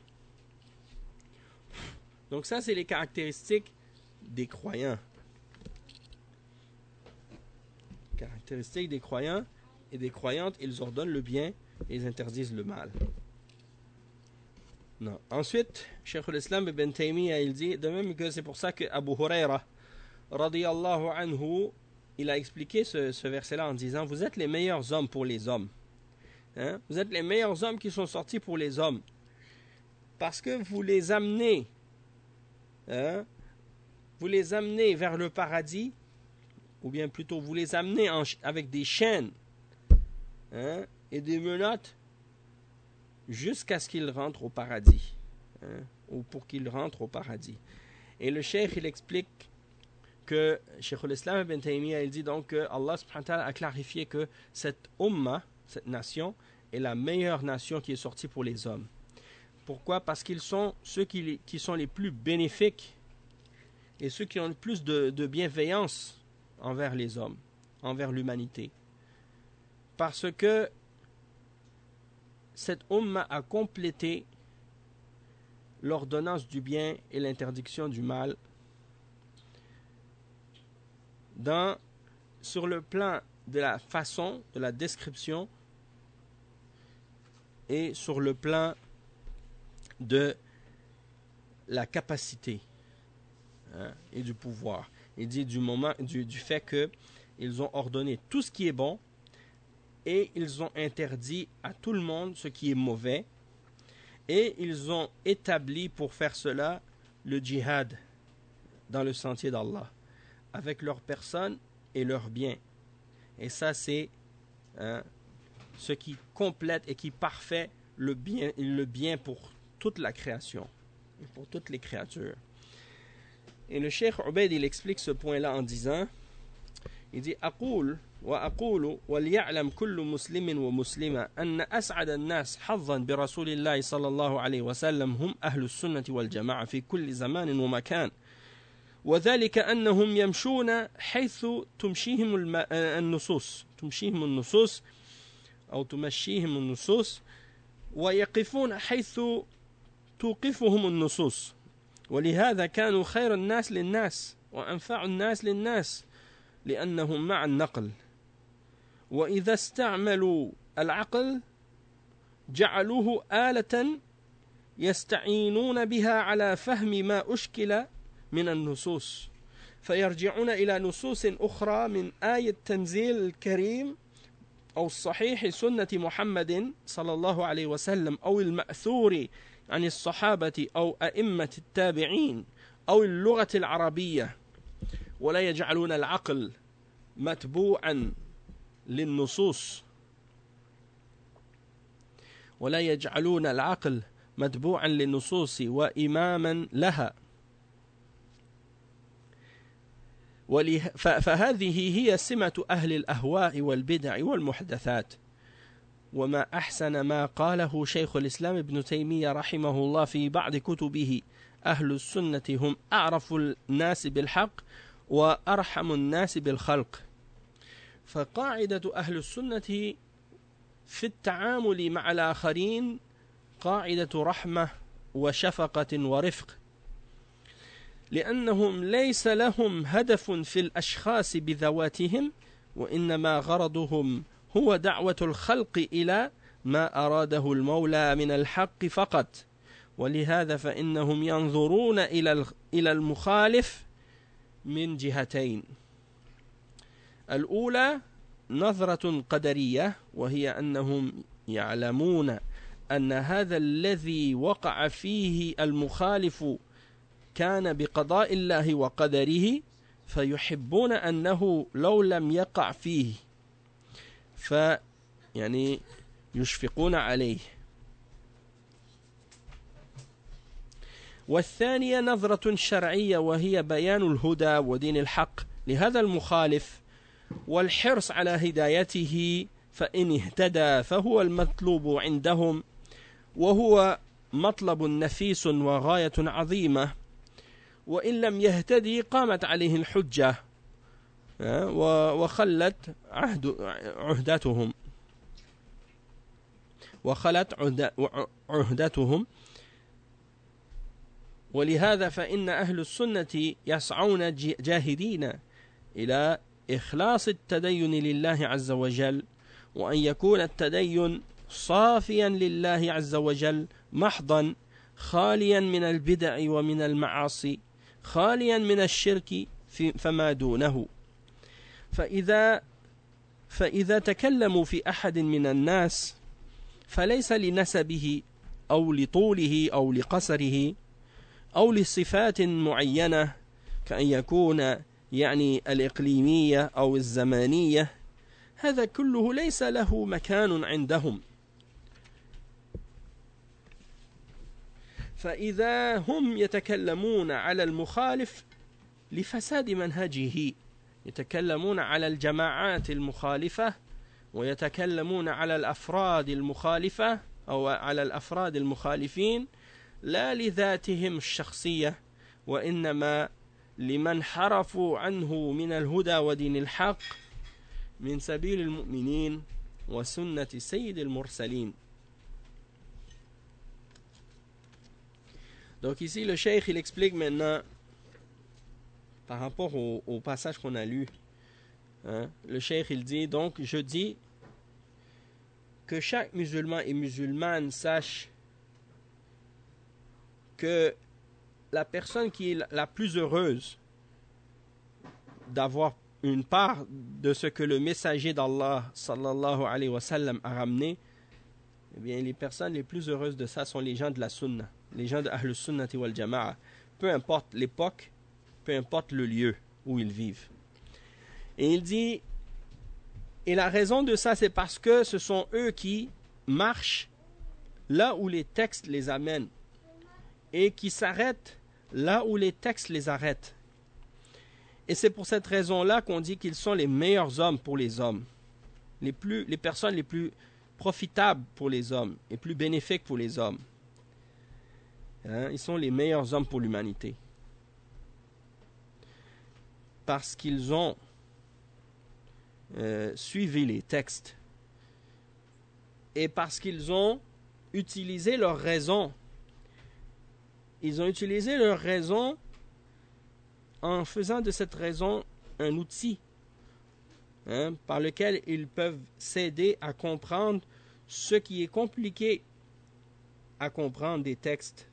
Donc ça, c'est les caractéristiques des croyants. Caractéristiques des croyants et des croyantes, ils ordonnent le bien et ils interdisent le mal. Non. Ensuite, Cheikh al-Islam ibn Taymiyyah, il dit, de même que c'est pour ça que Abu Huraira, radiyallahu anhu, il a expliqué ce, ce verset-là en disant, vous êtes les meilleurs hommes pour les hommes. Hein? Vous êtes les meilleurs hommes qui sont sortis pour les hommes. Parce que vous les amenez, hein? vous les amenez vers le paradis, ou bien plutôt vous les amenez en, avec des chaînes hein? et des menottes jusqu'à ce qu'ils rentrent au paradis. Hein? Ou pour qu'ils rentrent au paradis. Et le cheikh, il explique que Cheikh al-Islam ibn Taymiyyah, il dit donc que Allah subhanahu wa ta'ala a clarifié que cette umma, cette nation, est la meilleure nation qui est sortie pour les hommes. Pourquoi? Parce qu'ils sont ceux qui, qui sont les plus bénéfiques et ceux qui ont le plus de, de bienveillance envers les hommes, envers l'humanité. Parce que cette Ummah a complété l'ordonnance du bien et l'interdiction du mal dans, sur le plan de la façon, de la description et sur le plan de la capacité, hein, et du pouvoir. Il dit du moment du, du fait que ils ont ordonné tout ce qui est bon et ils ont interdit à tout le monde ce qui est mauvais, et ils ont établi pour faire cela le djihad dans le sentier d'Allah avec leurs personnes et leurs biens. Et ça, c'est hein, ce qui complète et qui parfait le bien, le bien pour toute la création et pour toutes les créatures. Et le Cheikh Ubaid, il explique ce point-là en disant, il dit أقول وأقول وليعلم كل مسلم ومسلمة أن أسعد الناس حظا برسول الله صلى الله عليه وسلم هم أهل السنة والجماعة في كل زمان ومكان، وذلك أنهم يمشون حيث تمشيهم النصوص تمشيهم النصوص أو تمشيهم النصوص ويقفون حيث توقفهم النصوص، ولهذا كانوا خير الناس للناس وأنفع الناس للناس لأنهم مع النقل، وإذا استعملوا العقل جعلوه آلة يستعينون بها على فهم ما أشكل من النصوص، فيرجعون إلى نصوص أخرى من آية تنزيل الكريم أو الصحيح سنة محمد صلى الله عليه وسلم أو المأثور عن الصحابة أو أئمة التابعين أو اللغة العربية، ولا يجعلون العقل متبوعا للنصوص ولا يجعلون العقل متبوعا للنصوص وإماما لها، فهذه هي سمة أهل الأهواء والبدع والمحدثات. وما أحسن ما قاله شيخ الإسلام ابن تيمية رحمه الله في بعض كتبه: أهل السنة هم أعرف الناس بالحق وأرحم الناس بالخلق. فقاعدة أهل السنة في التعامل مع الآخرين قاعدة رحمة وشفقة ورفق، لأنهم ليس لهم هدف في الأشخاص بذواتهم، وإنما غرضهم هو دعوة الخلق إلى ما أراده المولى من الحق فقط. ولهذا فإنهم ينظرون إلى إلى المخالف من جهتين: الأولى نظرة قدرية، وهي أنهم يعلمون أن هذا الذي وقع فيه المخالف كان بقضاء الله وقدره، فيحبون أنه لو لم يقع فيه فيعني يشفقون عليه. والثانية نظرة شرعية، وهي بيان الهدى ودين الحق لهذا المخالف والحرص على هدايته، فإن اهتدى فهو المطلوب عندهم، وهو مطلب نفيس وغاية عظيمة، وإن لم يهتدي قامت عليه الحجة وخلت عهد عهدتهم وخلت عهدتهم. ولهذا فإن أهل السنة يسعون جاهدين إلى إخلاص التدين لله عز وجل، وأن يكون التدين صافيا لله عز وجل محضا، خاليا من البدع ومن المعاصي، خاليا من الشرك فما دونه. فإذا فإذا تكلموا في أحد من الناس فليس لنسبه أو لطوله أو لقصره أو لصفات معينة كأن يكون يعني الإقليمية أو الزمانية، هذا كله ليس له مكان عندهم. فإذا هم يتكلمون على المخالف لفساد منهجه، يتكلمون على الجماعات المخالفة ويتكلمون على الأفراد المخالفة أو على الأفراد المخالفين لا لذاتهم الشخصية وإنما لمن حرفوا عنه من الهدى ودين الحق من سبيل المؤمنين وسنة سيد المرسلين. Donc ici le cheikh il explique maintenant par rapport au, au passage qu'on a lu, hein, le cheikh il dit donc je dis que chaque musulman et musulmane sache que la personne qui est la plus heureuse d'avoir une part de ce que le messager d'Allah sallallahu alayhi wa sallam a ramené, eh bien les personnes les plus heureuses de ça sont les gens de la sunna, les gens de Ahl Sunnati wal Jama'a, peu importe l'époque, peu importe le lieu où ils vivent. Et il dit, et la raison de ça c'est parce que ce sont eux qui marchent là où les textes les amènent et qui s'arrêtent là où les textes les arrêtent. Et c'est pour cette raison-là qu'on dit qu'ils sont les meilleurs hommes pour les hommes, les, plus, les personnes les plus profitables pour les hommes et plus bénéfiques pour les hommes. Hein? Ils sont les meilleurs hommes pour l'humanité. Parce qu'ils ont euh, suivi les textes et parce qu'ils ont utilisé leur raison. Ils ont utilisé leur raison en faisant de cette raison un outil, hein, par lequel ils peuvent s'aider à comprendre ce qui est compliqué à comprendre des textes.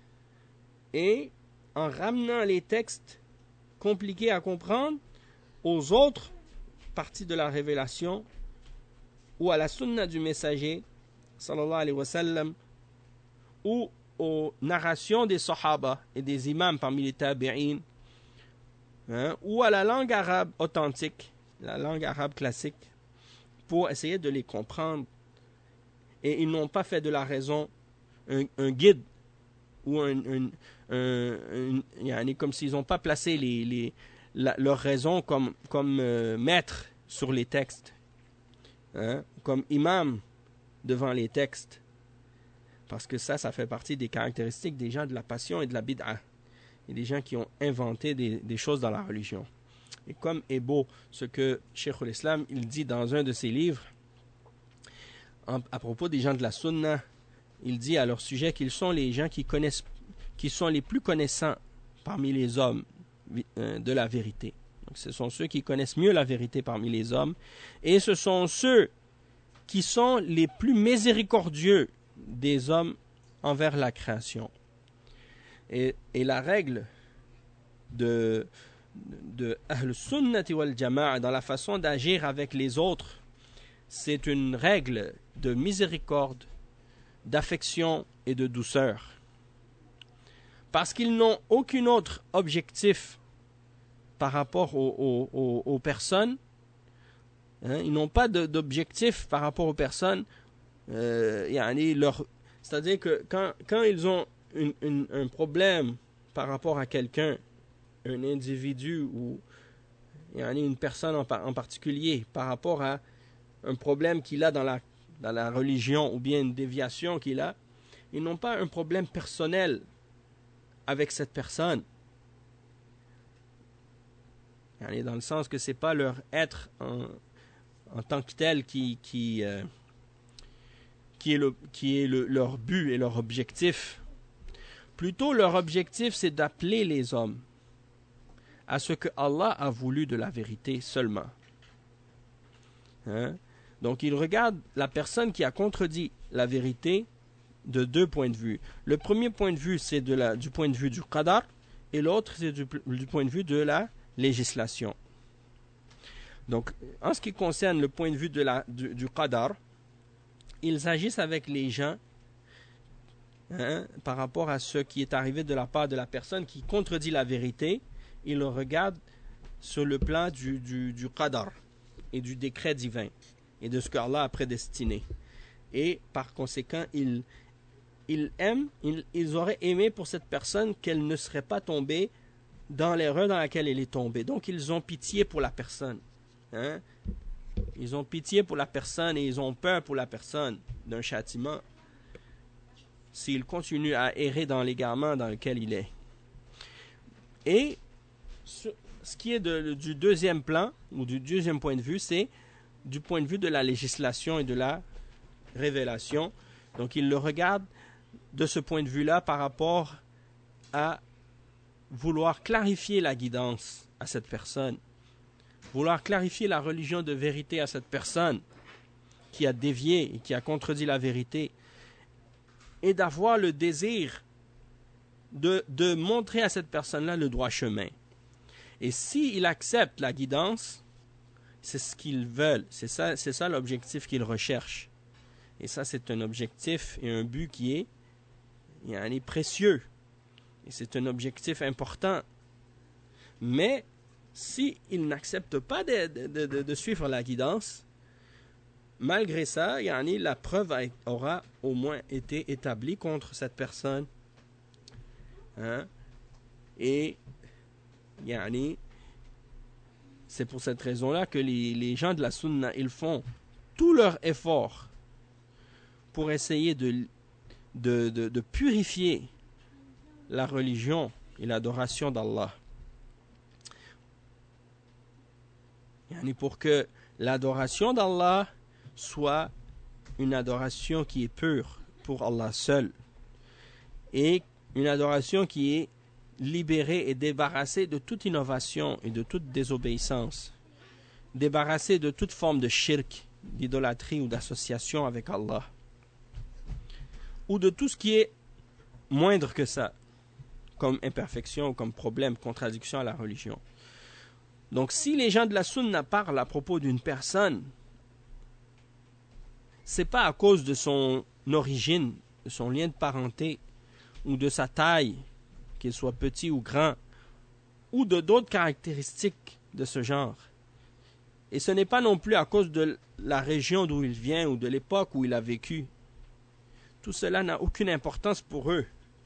Et en ramenant les textes compliqués à comprendre aux autres parties de la révélation ou à la sunna du messager sallallahu alayhi wa sallam ou aux narrations des sahaba et des imams parmi les tabi'in, hein, ou à la langue arabe authentique, la langue arabe classique, pour essayer de les comprendre. Et ils n'ont pas fait de la raison un, un guide ou un, un, un, un, un comme s'ils n'ont pas placé les, les, la, leur raison comme, comme euh, maître sur les textes, hein, comme imam devant les textes. Parce que ça, ça fait partie des caractéristiques des gens de la passion et de la bid'a. Et des gens qui ont inventé des, des choses dans la religion. Et comme est beau ce que Cheikh al-Islam il dit dans un de ses livres, en, à propos des gens de la sunna, il dit à leur sujet qu'ils sont les gens qui connaissent, qui sont les plus connaissants parmi les hommes euh, de la vérité. Donc, ce sont ceux qui connaissent mieux la vérité parmi les hommes. Et ce sont ceux qui sont les plus miséricordieux des hommes envers la création. Et, et la règle de, de Ahl Sunnati wal Jama'a dans la façon d'agir avec les autres, c'est une règle de miséricorde, d'affection et de douceur. Parce qu'ils n'ont aucun autre objectif par rapport aux, aux, aux, aux personnes. Hein, ils n'ont pas de, d'objectif par rapport aux personnes. Euh, yani leur, c'est-à-dire que quand, quand ils ont une, une, un problème par rapport à quelqu'un, un individu ou yani une personne en, en particulier, par rapport à un problème qu'il a dans la, dans la religion ou bien une déviation qu'il a, ils n'ont pas un problème personnel avec cette personne. Yani dans le sens que c'est pas leur être en, en tant que tel qui, qui euh, qui est, le, qui est le, leur but et leur objectif. Plutôt, leur objectif, c'est d'appeler les hommes à ce que Allah a voulu de la vérité seulement. Hein? Donc, ils regardent la personne qui a contredit la vérité de deux points de vue. Le premier point de vue, c'est de la, du point de vue du qadar, et l'autre, c'est du, du point de vue de la législation. Donc, en ce qui concerne le point de vue de la, du, du qadar, ils agissent avec les gens, hein, par rapport à ce qui est arrivé de la part de la personne qui contredit la vérité. Ils le regardent sur le plan du, du, du qadar et du décret divin et de ce qu'Allah a prédestiné. Et par conséquent, ils, ils aiment, ils, ils auraient aimé pour cette personne qu'elle ne serait pas tombée dans l'erreur dans laquelle elle est tombée. Donc ils ont pitié pour la personne. Hein? Ils ont pitié pour la personne et ils ont peur pour la personne d'un châtiment s'il continue à errer dans l'égarement dans lequel il est. Et ce qui est de, du deuxième plan, ou du deuxième point de vue, c'est du point de vue de la législation et de la révélation. Donc il le regarde de ce point de vue-là par rapport à vouloir clarifier la guidance à cette personne, vouloir clarifier la religion de vérité à cette personne qui a dévié et qui a contredit la vérité, et d'avoir le désir de, de montrer à cette personne-là le droit chemin. Et s'il accepte la guidance, c'est ce qu'ils veulent, c'est ça, c'est ça l'objectif qu'ils recherchent. Et ça, c'est un objectif et un but qui est, il est précieux. Et c'est un objectif important. Mais s'il n'accepte pas de, de, de, de suivre la guidance, malgré ça, yani, la preuve aura au moins été établie contre cette personne. Hein? Et yani, c'est pour cette raison-là que les, les gens de la sunna, ils font tout leur effort pour essayer de, de, de, de purifier la religion et l'adoration d'Allah. Yani, pour que l'adoration d'Allah soit une adoration qui est pure pour Allah seul, et une adoration qui est libérée et débarrassée de toute innovation et de toute désobéissance, débarrassée de toute forme de shirk, d'idolâtrie ou d'association avec Allah, ou de tout ce qui est moindre que ça, comme imperfection ou comme problème, contradiction à la religion. Donc si les gens de la sunna parlent à propos d'une personne, c'est pas à cause de son origine, de son lien de parenté, ou de sa taille, qu'il soit petit ou grand, ou de d'autres caractéristiques de ce genre. Et ce n'est pas non plus à cause de la région d'où il vient ou de l'époque où il a vécu. Tout cela n'a aucune importance pour eux.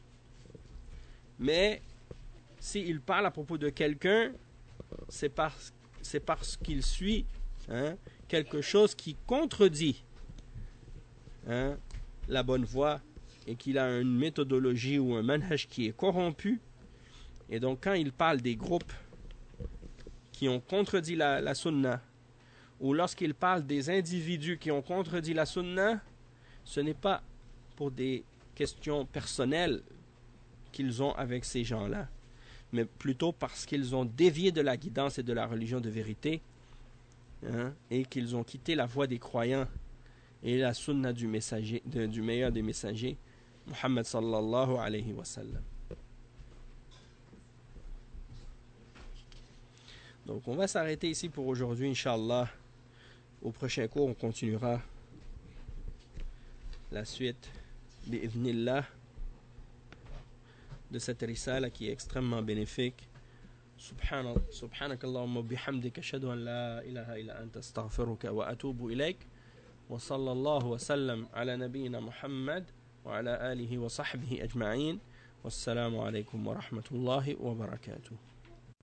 Mais s'il parle à propos de quelqu'un, c'est parce, c'est parce qu'il suit hein, quelque chose qui contredit hein, la bonne voie, et qu'il a une méthodologie ou un manhaj qui est corrompu. Et donc quand il parle des groupes qui ont contredit la, la sunna, ou lorsqu'il parle des individus qui ont contredit la sunna, ce n'est pas pour des questions personnelles qu'ils ont avec ces gens-là, mais plutôt parce qu'ils ont dévié de la guidance et de la religion de vérité, hein, et qu'ils ont quitté la voie des croyants et la sunna du, messager, de, du meilleur des messagers, Muhammad sallallahu alayhi wa sallam. Donc on va s'arrêter ici pour aujourd'hui, Inch'Allah. Au prochain cours, on continuera la suite, bi'idhnillah, de cette risala qui est extrêmement bénéfique. Subhanakallahumma bihamdika ashhadu an la ilaha illa anta astaghfiruka wa atubu ilayk. Wa sallallahu wa sallam ala nabiyyina Muhammad wa ala alihi wa sahbihi ajma'in. Wassalamu alaykum wa rahmatullahi wa barakatuh.